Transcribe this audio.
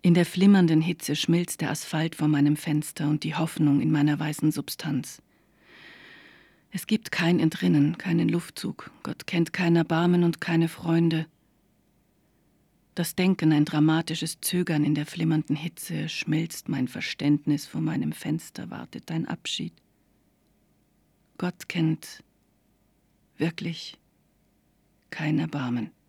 In der flimmernden Hitze schmilzt der Asphalt vor meinem Fenster und die Hoffnung in meiner weißen Substanz. Es gibt kein Entrinnen, keinen Luftzug. Gott kennt kein Erbarmen und keine Freunde. Das Denken, ein dramatisches Zögern in der flimmernden Hitze, schmilzt mein Verständnis vor meinem Fenster, wartet dein Abschied. Gott kennt wirklich kein Erbarmen.